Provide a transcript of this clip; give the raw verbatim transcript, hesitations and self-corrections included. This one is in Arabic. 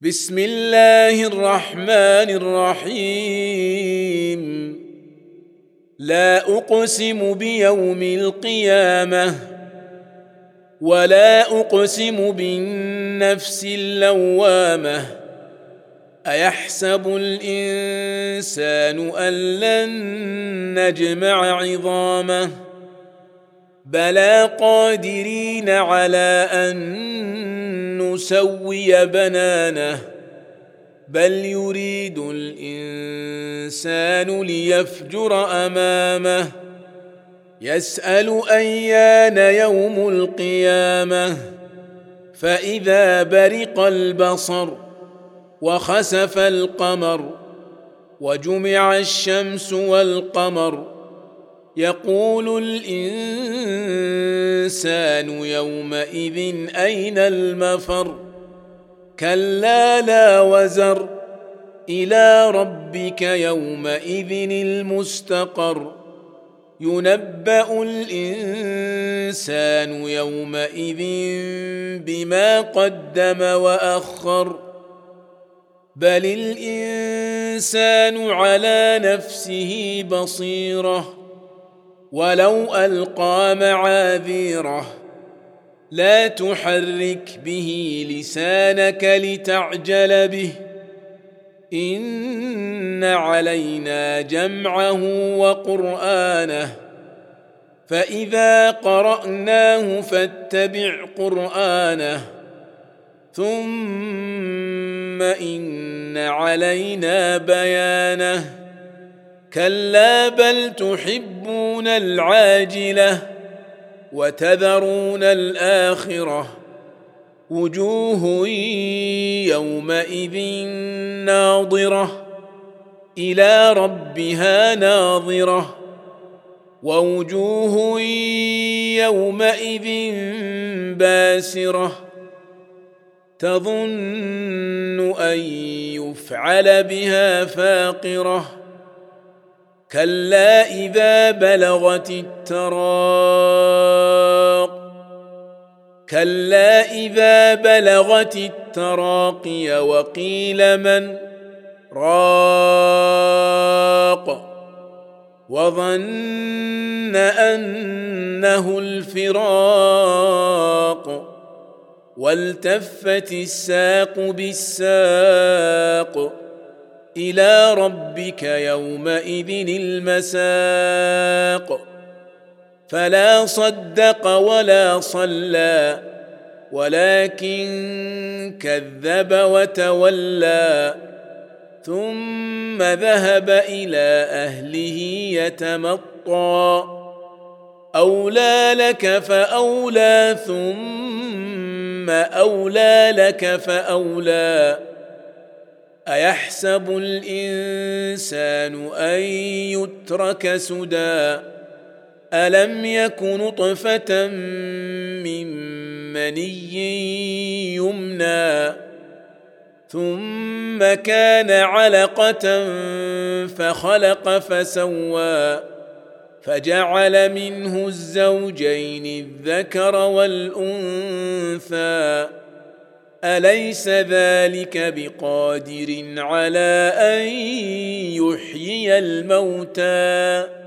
بسم الله الرحمن الرحيم لا أقسم بيوم القيامة ولا أقسم بالنفس اللوامة أيحسب الإنسان أن لن نجمع عظامه بلى قادرين على أن نسوي بنانه بل يريد الإنسان ليفجر أمامه يسأل أيان يوم القيامة فإذا برق البصر وخسف القمر وجمع الشمس والقمر يقول الإنسان يومئذ أين المفر كلا لا وزر إلى ربك يومئذ المستقر ينبأ الإنسان يومئذ بما قدم وأخر بل الإنسان على نفسه بصيرة ولو ألقى معاذيره لا تحرك به لسانك لتعجل به إن علينا جمعه وقرآنه فإذا قرأناه فاتبع قرآنه ثم إن علينا بيانه كلا بل تحبون العاجلة وتذرون الآخرة وجوه يومئذ ناظرة إلى ربها ناظرة ووجوه يومئذ باسرة تظن أن يفعل بها فاقرة كلا إذا بلغت التراق كلا إذا بلغت التراقي وقيل من راق وظن أنه الفراق والتفت الساق بالساق إلى ربك يومئذ المساق فلا صدق ولا صلى ولكن كذب وتولى ثم ذهب إلى أهله يتمطى أولى لك فأولى ثم أولى لك فأولى أيحسب الإنسان أن يترك سدى ألم يك نطفة من مني يمنى ثم كان علقة فخلق فسوى فجعل منه الزوجين الذكر والأنثى أليس ذلك بقادر على أن يحيي الموتى